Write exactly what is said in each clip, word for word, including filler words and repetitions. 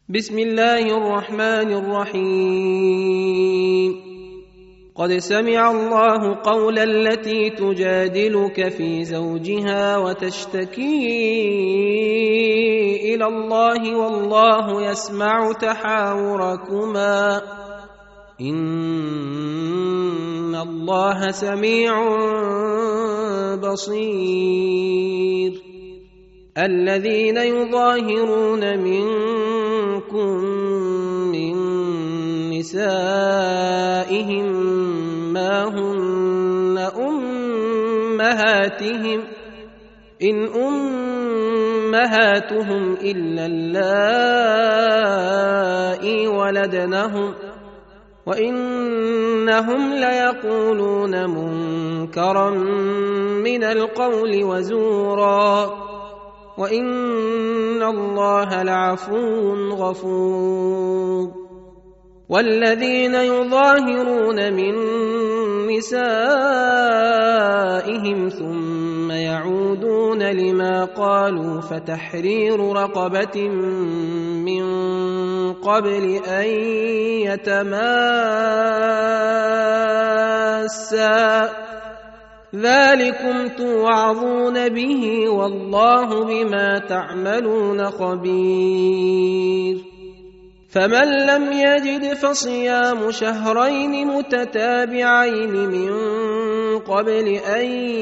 بسم الله الرحمن الرحيم. قد سمع الله قول التي تجادلك في زوجها وتشتكي إلى الله والله يسمع تحاوركما إن الله سميع بصير. الذين يظاهرون منكم من نسائهم ما هن أمهاتهم إن أمهاتهم إلا اللائي ولدنهم وإنهم ليقولون منكرا من القول وزورا وإن الله لعفو غفور. والذين يظاهرون من نسائهم ثم يعودون لما قالوا فتحرير رقبة من قبل أن يتماسا ذلكم توعظون به والله بما تعملون خبير. فمن لم يجد فصيام شهرين متتابعين من قبل أن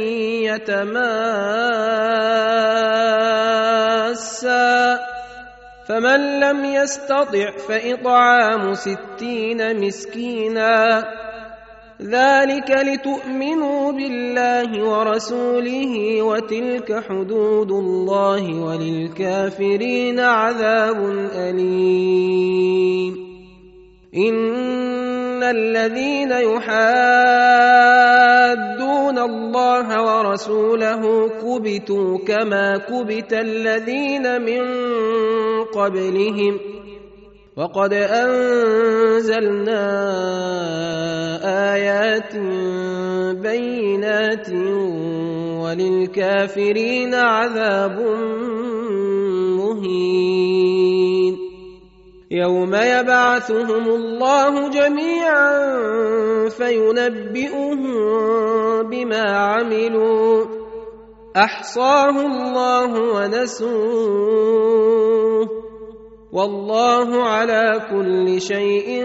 يتماسا فمن لم يستطع فإطعام ستين مسكينا ذلك لتؤمنوا بالله ورسوله وتلك حدود الله وللكافرين عذاب أليم. إن الذين يحادون الله ورسوله كبتوا كما كبت الذين من قبلهم وقد أنزلنا آيات بينات وللكافرين عذاب مهين. يوم يبعثهم الله جميعا فينبئهم بما عملوا أحصاه الله ونسوه والله على كل شيء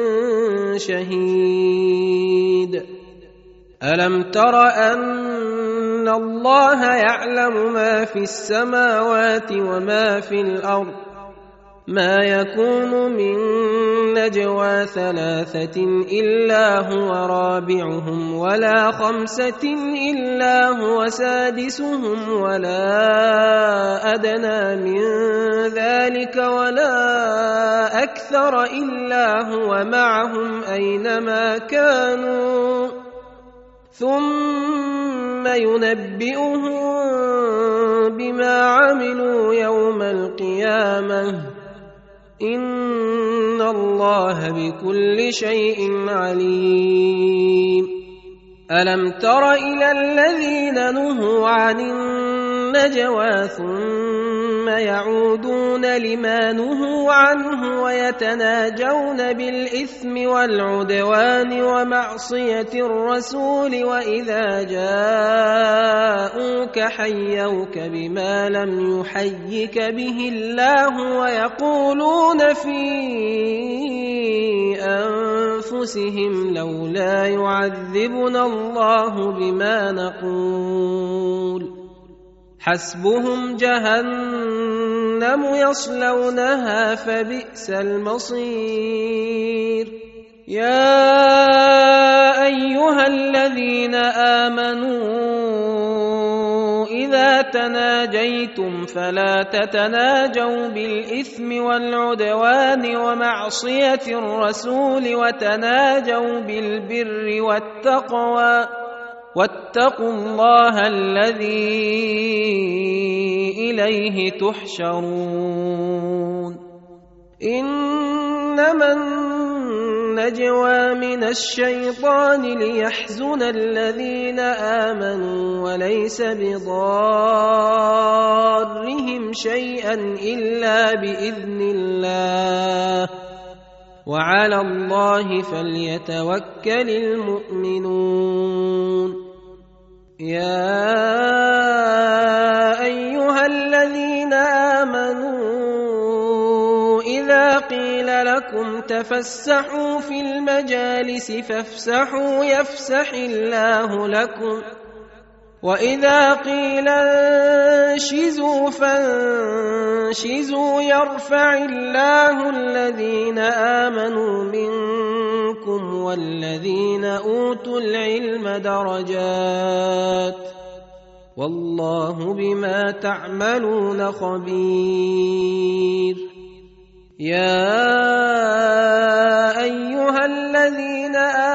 شهيد. ألم تر أن الله يعلم ما في السماوات وما في الأرض ما يكون من نجوى ثلاثة إلا هو رابعهم ولا خمسة إلا هو سادسهم ولا أدنى من ذلك ولا أكثر إلا هو معهم أينما كانوا ثم ينبئهم بما عملوا يوم القيامة إن الله بكل شيء عليم. ألم تر إلى الذين نهوا عن النجوى ثم يعودون لما نهوا عنه ويتناجون بالإثم والعدوان ومعصية الرسول وإذا جاءوك حيوك بما لم يحيك به الله ويقولون في أنفسهم لولا يعذبنا الله بما نقول حسبهم جهنم يصلونها فبئس المصير. يا أيها الذين آمنوا إذا تناجيتم فلا تتناجوا بالإثم والعدوان ومعصية الرسول وتناجوا بالبر والتقوى واتقوا الله الذي إليه تحشرون. إنما النجوى من الشيطان ليحزن الذين آمنوا وليس بضارهم شيئا إلا بإذن الله وعلى الله فليتوكل المؤمنون. يا أيها الذين آمنوا إذا قيل لكم تفسحوا في المجالس فافسحوا يفسح الله لكم وإذا قيل انشزوا فانشزوا يرفع الله الذين آمنوا منكم والذين أوتوا العلم درجات والله بما تعملون خبير. يا أيها الذين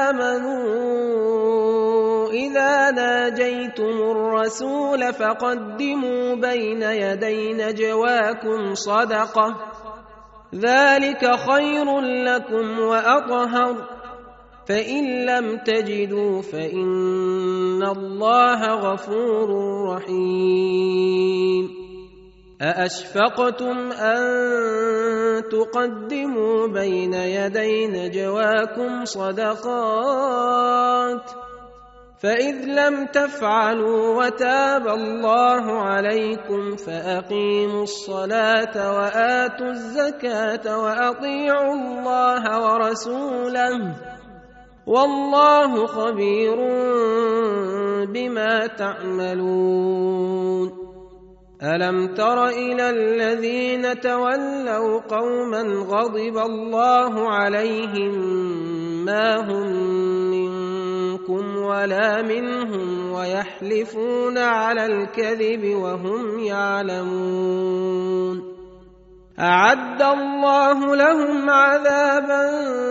آمنوا إذا ناجيتم الرسول فقدموا بين يدي نجواكم صدقة ذلك خير لكم وأطهر فإن لم تجدوا فإن الله غفور رحيم. أأشفقتم أن تقدموا بين يدي نجواكم صدقات فإذ لم تفعلوا وتاب الله عليكم فأقيموا الصلاة وآتوا الزكاة وأطيعوا الله ورسوله والله خبير بما تعملون. ألم تر إلى الذين تولوا قوما غضب الله عليهم ما هم منكم ولا منهم ويحلفون على الكذب وهم يعلمون أعد الله لهم عذابا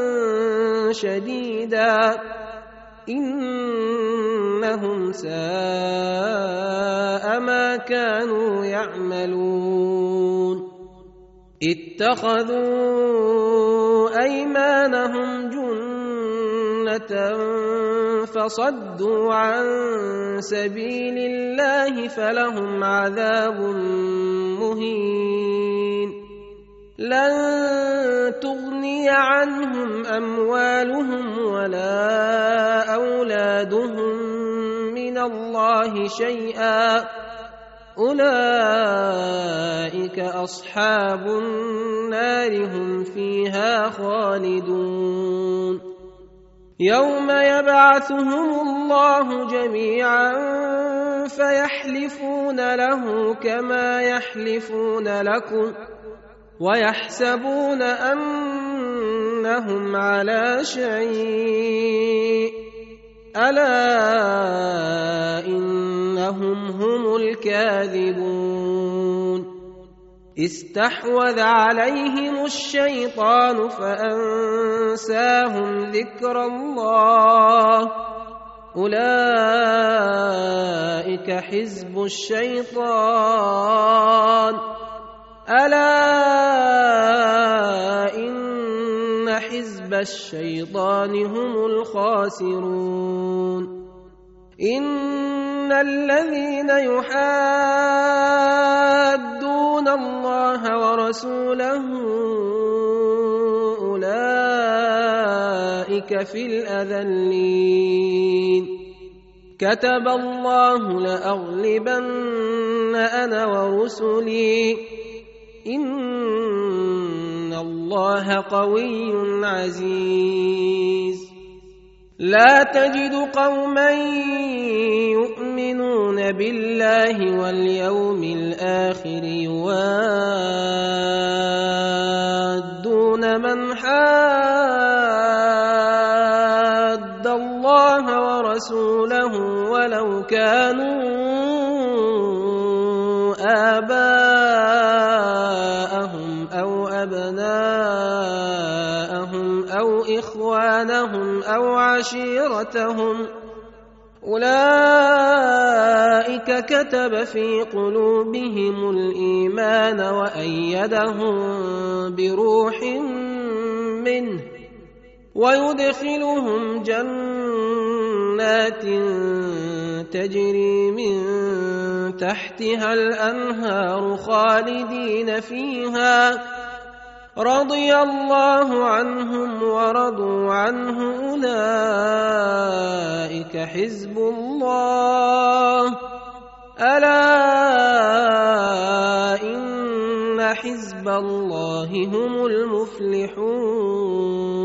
شديدا إنهم ساء ما كانوا يعملون. اتخذوا أيمانهم جنة فصدوا عن سبيل الله فلهم عذاب مهين. لن تغني عنهم أموالهم ولا أولادهم من الله شيئا أولئك أصحاب النار هم فيها خالدون. يوم يبعثهم الله جميعا فيحلفون له كما يحلفون لكم ويحسبون أنهم على شيء ألا إنهم هم الكاذبون. استحوذ عليهم الشيطان فأنساهم ذكر الله أولئك حزب الشيطان ألا إن حزب الشيطان هم الخاسرون. إن الذين يحادون الله ورسوله أولئك في الأذلين. كتب الله لأغلبن أنا ورسلي إن الله قوي عزيز. لا تجد قوما يؤمنون بالله واليوم الآخر يوادون من حاد الله ورسوله ولو كانوا آباءهم أو أبناءهم أو إخوانهم أو عشيرتهم أولئك كتب في قلوبهم الإيمان وأيدهم بروح منه ويدخلهم جنات تجري من تحتها الأنهار خالدين فيها رضي الله عنهم ورضوا عنه أولئك حزب الله ألا إن حزب الله هم المفلحون.